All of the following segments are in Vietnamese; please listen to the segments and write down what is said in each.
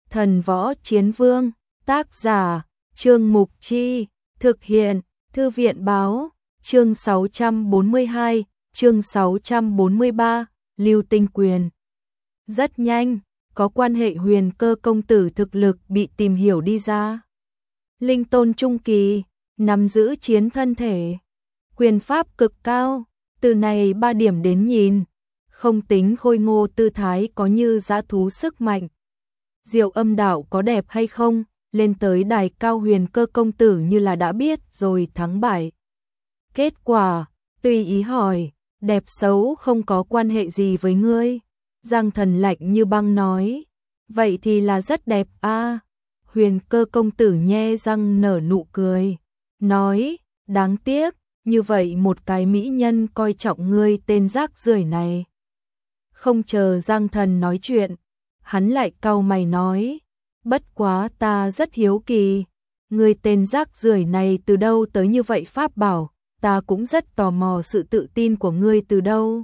Thần Võ Chiến Vương, tác giả, Trương Mục Chi, thực hiện, Thư viện Báo, chương 642, chương 643, Lưu Tinh Quyền. Rất nhanh, có quan hệ Huyền Cơ công tử thực lực bị tìm hiểu đi ra. Linh tôn trung kỳ, nắm giữ chiến thân thể, quyền pháp cực cao, từ này 3 điểm đến nhìn, không tính khôi ngô tư thái có như dã thú sức mạnh. Diệu Âm đạo có đẹp hay không, lên tới đài cao Huyền Cơ công tử như là đã biết rồi thắng bại. Kết quả, tùy ý hỏi, đẹp xấu không có quan hệ gì với ngươi. Giang Thần lạnh như băng nói, vậy thì là rất đẹp a. Huyền Cơ công tử nhe răng nở nụ cười, nói, đáng tiếc, như vậy một cái mỹ nhân coi trọng ngươi tên rác rưởi này. Không chờ Giang Thần nói chuyện, hắn lại cau mày nói, bất quá ta rất hiếu kỳ, ngươi tên rác rưởi này từ đâu tới như vậy pháp bảo, ta cũng rất tò mò sự tự tin của ngươi từ đâu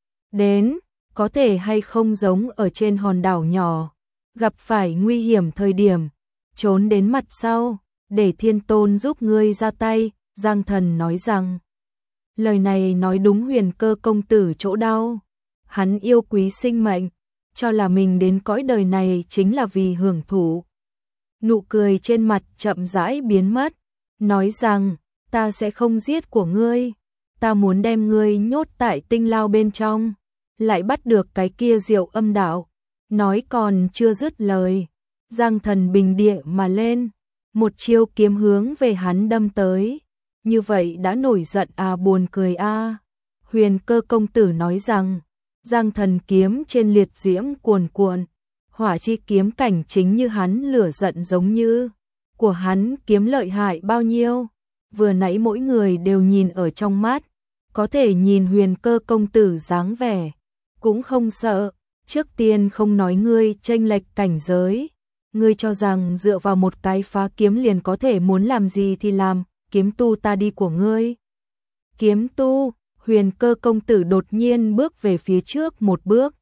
đến, có thể hay không giống ở trên hòn đảo nhỏ, gặp phải nguy hiểm thời điểm, trốn đến mặt sau, để Thiên Tôn giúp ngươi ra tay. Giang Thần nói rằng, lời này nói đúng Huyền Cơ công tử chỗ đau, hắn yêu quý sinh mệnh, cho là mình đến cõi đời này chính là vì hưởng thụ. Nụ cười trên mặt chậm rãi biến mất, nói rằng, ta sẽ không giết của ngươi, ta muốn đem ngươi nhốt tại tinh lao bên trong, lại bắt được cái kia Diệu Âm đạo. Nói còn chưa dứt lời, Giang Thần bình địa mà lên, một chiêu kiếm hướng về hắn đâm tới. Như vậy đã nổi giận à, buồn cười a. Huyền Cơ công tử nói rằng, Giang Thần kiếm trên liệt diễm cuồn cuộn, hỏa chi kiếm cảnh chính như hắn lửa giận giống như của hắn kiếm lợi hại bao nhiêu. Vừa nãy mỗi người đều nhìn ở trong mắt, có thể nhìn Huyền Cơ công tử dáng vẻ, cũng không sợ. Trước tiên không nói ngươi chênh lệch cảnh giới, ngươi cho rằng dựa vào một cái phá kiếm liền có thể muốn làm gì thì làm, kiếm tu ta đi của ngươi. Kiếm tu, Huyền Cơ công tử đột nhiên bước về phía trước một bước.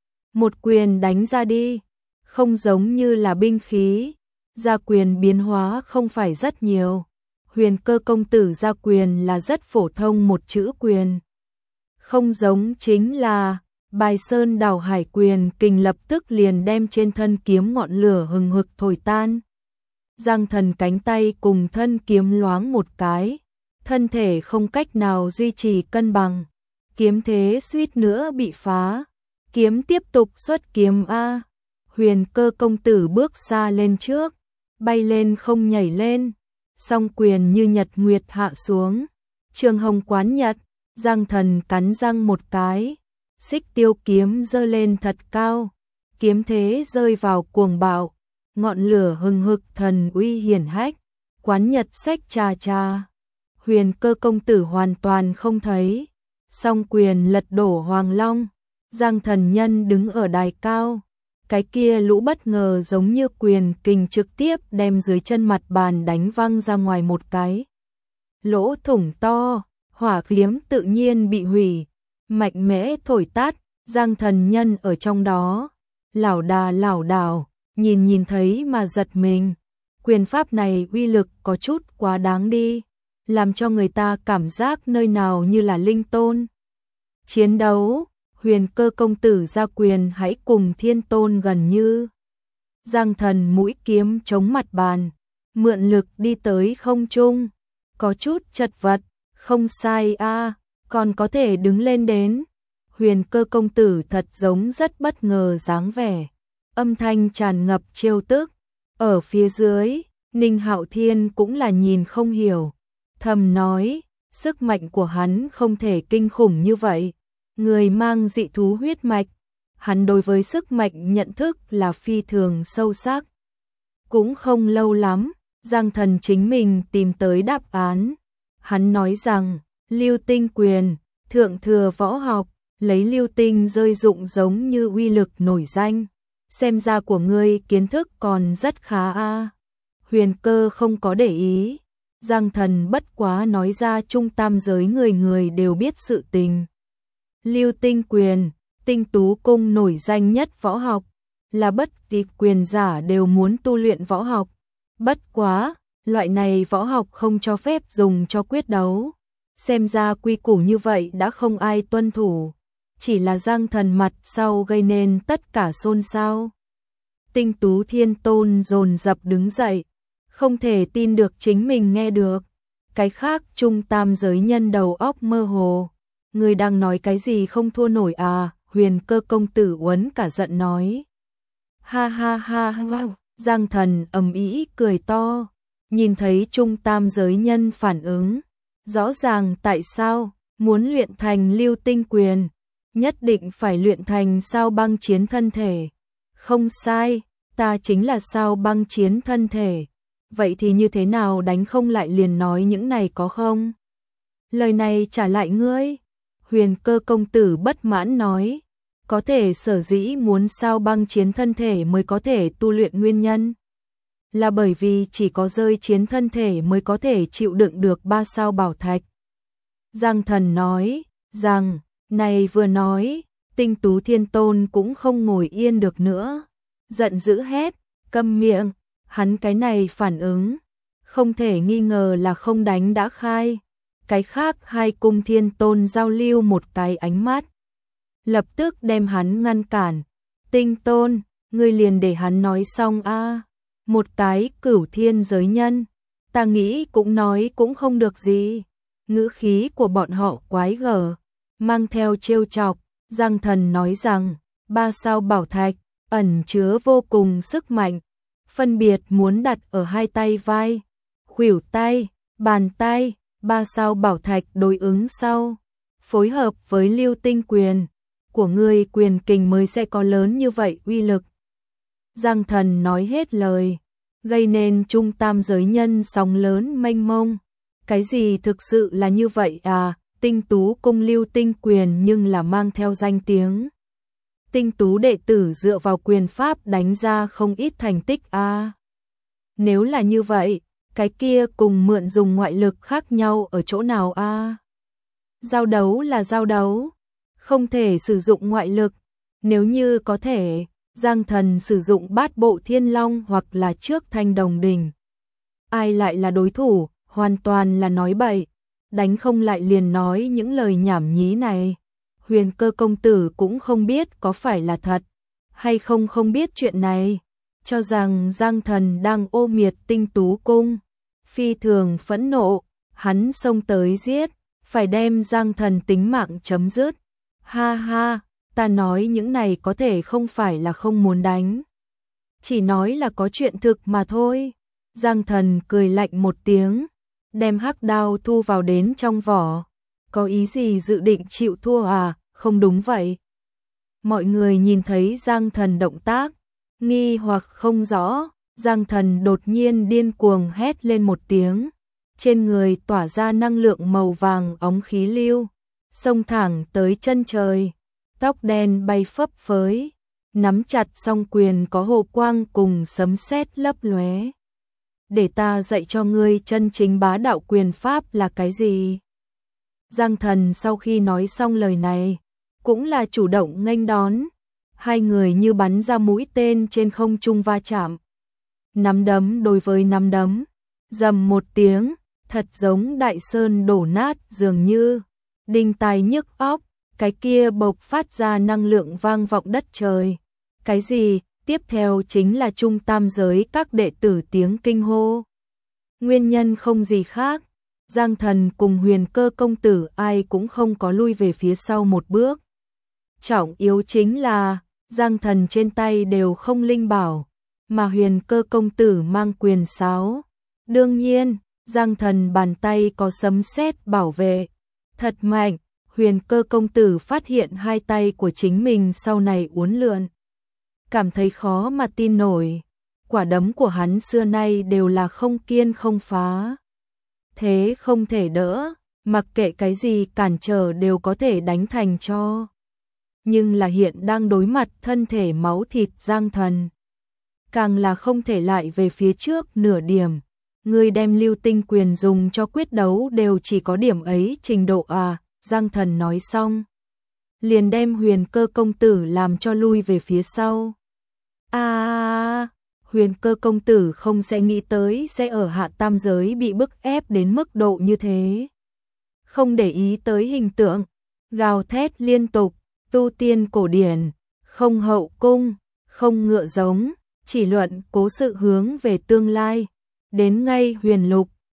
Một quyền đánh ra đi, không giống như là binh khí, ra quyền biến hóa không phải rất nhiều. Huyền Cơ công tử ra quyền là rất phổ thông một chữ quyền. Không giống chính là Bài Sơn Đảo Hải quyền kình lập tức liền đem trên thân kiếm ngọn lửa hừng hực thổi tan. Giang Thần cánh tay cùng thân kiếm loáng một cái, thân thể không cách nào duy trì cân bằng, kiếm thế suýt nữa bị phá. Kiếm tiếp tục xuất kiếm a. Huyền Cơ công tử bước xa lên trước, bay lên không nhảy lên, song quyền như nhật nguyệt hạ xuống. Trường Hồng quán nhật, Giang Thần cắn răng một cái, xích tiêu kiếm giơ lên thật cao, kiếm thế rơi vào cuồng bạo, ngọn lửa hừng hực thần uy hiển hách, quán nhật sách trà trà. Huyền Cơ công tử hoàn toàn không thấy, song quyền lật đổ Hoàng Long. Giang Thần nhân đứng ở đài cao, cái kia lũ bất ngờ giống như quyền kình trực tiếp đem dưới chân mặt bàn đánh văng ra ngoài một cái lỗ thủng to, hỏa kiếm tự nhiên bị hủy, mạnh mẽ thổi tắt. Giang Thần nhân ở trong đó lảo đà lảo đảo, nhìn thấy mà giật mình. Quyền pháp này uy lực có chút quá đáng đi, làm cho người ta cảm giác nơi nào như là linh tôn. Chiến đấu, Huyền Cơ công tử ra quyền hãy cùng Thiên Tôn gần như. Giang Thần mũi kiếm chống mặt bàn, mượn lực đi tới không trung, có chút chật vật, không sai a, còn có thể đứng lên đến. Huyền Cơ công tử thật giống rất bất ngờ dáng vẻ, âm thanh tràn ngập trêu tức. Ở phía dưới, Ninh Hạo Thiên cũng là nhìn không hiểu, thầm nói, sức mạnh của hắn không thể kinh khủng như vậy. Người mang dị thú huyết mạch, hắn đối với sức mạnh nhận thức là phi thường sâu sắc. Cũng không lâu lắm, Giang Thần chính mình tìm tới đáp án. Hắn nói rằng, Lưu Tinh quyền, thượng thừa võ học, lấy lưu tinh rơi dụng giống như uy lực nổi danh. Xem ra của ngươi kiến thức còn rất khá a. Huyền Cơ không có để ý, Giang Thần bất quá nói ra trung tam giới người người đều biết sự tình. Lưu Tinh quyền, Tinh Tú cung nổi danh nhất võ học, là bất kỳ quyền giả đều muốn tu luyện võ học. Bất quá, loại này võ học không cho phép dùng cho quyết đấu. Xem ra quy củ như vậy đã không ai tuân thủ. Chỉ là Giang Thần mặt sau gây nên tất cả xôn xao. Tinh Tú Thiên Tôn dồn dập đứng dậy, không thể tin được chính mình nghe được. Cái khác trung tam giới nhân đầu óc mơ hồ. Người đang nói cái gì không thua nổi à? Huyền Cơ công tử uốn cả giận nói. Ha ha ha ha. Giang Thần ầm ĩ cười to, nhìn thấy trung tam giới nhân phản ứng. Rõ ràng tại sao muốn luyện thành Lưu Tinh Quyền, nhất định phải luyện thành Sao Băng Chiến thân thể. Không sai, ta chính là Sao Băng Chiến thân thể. Vậy thì như thế nào đánh không lại liền nói những này có không? Lời này trả lại ngươi. Huyền Cơ công tử bất mãn nói. Có thể sở dĩ muốn Sao Băng Chiến thân thể mới có thể tu luyện nguyên nhân. Là bởi vì chỉ có rơi chiến thân thể mới có thể chịu đựng được 3 sao bảo thạch. Giang Thần nói rằng, này vừa nói, Tinh Tú Thiên Tôn cũng không ngồi yên được nữa. Giận dữ hét, câm miệng, hắn cái này phản ứng. Không thể nghi ngờ là không đánh đã khai. Cái khác hai cung thiên tôn giao lưu một cái ánh mắt. Lập tức đem hắn ngăn cản. Tinh Tôn, ngươi liền để hắn nói xong a. Một cái cửu thiên giới nhân, ta nghĩ cũng nói cũng không được gì. Ngữ khí của bọn họ quái gở, mang theo trêu chọc. Giang Thần nói rằng, 3 sao bảo thạch ẩn chứa vô cùng sức mạnh, phân biệt muốn đặt ở hai tay vai, khuỷu tay, bàn tay. 3 sao bảo thạch đối ứng sau, phối hợp với Lưu Tinh Quyền của người, quyền kình mới sẽ có lớn như vậy uy lực. Giang Thần nói hết lời, gây nên trung tam giới nhân sóng lớn mênh mông. Cái gì thực sự là như vậy à? Tinh Tú cung Lưu Tinh Quyền nhưng là mang theo danh tiếng. Tinh Tú đệ tử dựa vào quyền pháp đánh ra không ít thành tích à. Nếu là như vậy, cái kia cùng mượn dùng ngoại lực khác nhau ở chỗ nào à? Giao đấu là giao đấu, không thể sử dụng ngoại lực. Nếu như có thể, Giang Thần sử dụng Bát Bộ Thiên Long hoặc là trước Thanh Đồng Đỉnh. Ai lại là đối thủ, hoàn toàn là nói bậy. Đánh không lại liền nói những lời nhảm nhí này. Huyền Cơ công tử cũng không biết có phải là thật hay không biết chuyện này. Cho rằng Giang Thần đang ô miệt Tinh Tú cung. Phi thường phẫn nộ, hắn xông tới giết, phải đem Giang Thần tính mạng chấm dứt. Ha ha, ta nói những này có thể không phải là không muốn đánh. Chỉ nói là có chuyện thực mà thôi. Giang Thần cười lạnh một tiếng, đem hắc đao thu vào đến trong vỏ. Có ý gì dự định chịu thua à? Không đúng vậy. Mọi người nhìn thấy Giang Thần động tác, nghi hoặc không rõ. Giang Thần đột nhiên điên cuồng hét lên một tiếng. Trên người tỏa ra năng lượng màu vàng óng khí lưu, xông thẳng tới chân trời. Tóc đen bay phấp phới, nắm chặt song quyền có hồ quang cùng sấm sét lấp lóe. Để ta dạy cho ngươi chân chính bá đạo quyền pháp là cái gì? Giang Thần sau khi nói xong lời này, cũng là chủ động nghênh đón. Hai người như bắn ra mũi tên trên không trung va chạm. Nắm đấm đối với nắm đấm, rầm một tiếng, thật giống đại sơn đổ nát dường như. Đinh tai nhức óc, cái kia bộc phát ra năng lượng vang vọng đất trời. Cái gì? Tiếp theo chính là trung tam giới các đệ tử tiếng kinh hô. Nguyên nhân không gì khác, Giang Thần cùng Huyền Cơ công tử ai cũng không có lui về phía sau một bước. Trọng yếu chính là, Giang Thần trên tay đều không linh bảo, mà Huyền Cơ công tử mang quyền sáo. Đương nhiên, Giang Thần bàn tay có sấm sét bảo vệ. Thật mạnh, Huyền Cơ công tử phát hiện hai tay của chính mình sau này uốn lượn. Cảm thấy khó mà tin nổi, quả đấm của hắn xưa nay đều là không kiên không phá. Thế không thể đỡ, mặc kệ cái gì cản trở đều có thể đánh thành cho. Nhưng là hiện đang đối mặt thân thể máu thịt Giang Thần. Càng là không thể lại về phía trước nửa điểm. Người đem Lưu Tinh Quyền dùng cho quyết đấu đều chỉ có điểm ấy trình độ à? Giang Thần nói xong, liền đem Huyền Cơ công tử làm cho lui về phía sau. Huyền Cơ công tử không sẽ nghĩ tới sẽ ở hạ tam giới bị bức ép đến mức độ như thế. Không để ý tới hình tượng, gào thét liên tục, tu tiên cổ điển, không hậu cung, không ngựa giống, chỉ luận cố sự hướng về tương lai. Đến ngay huyền lục,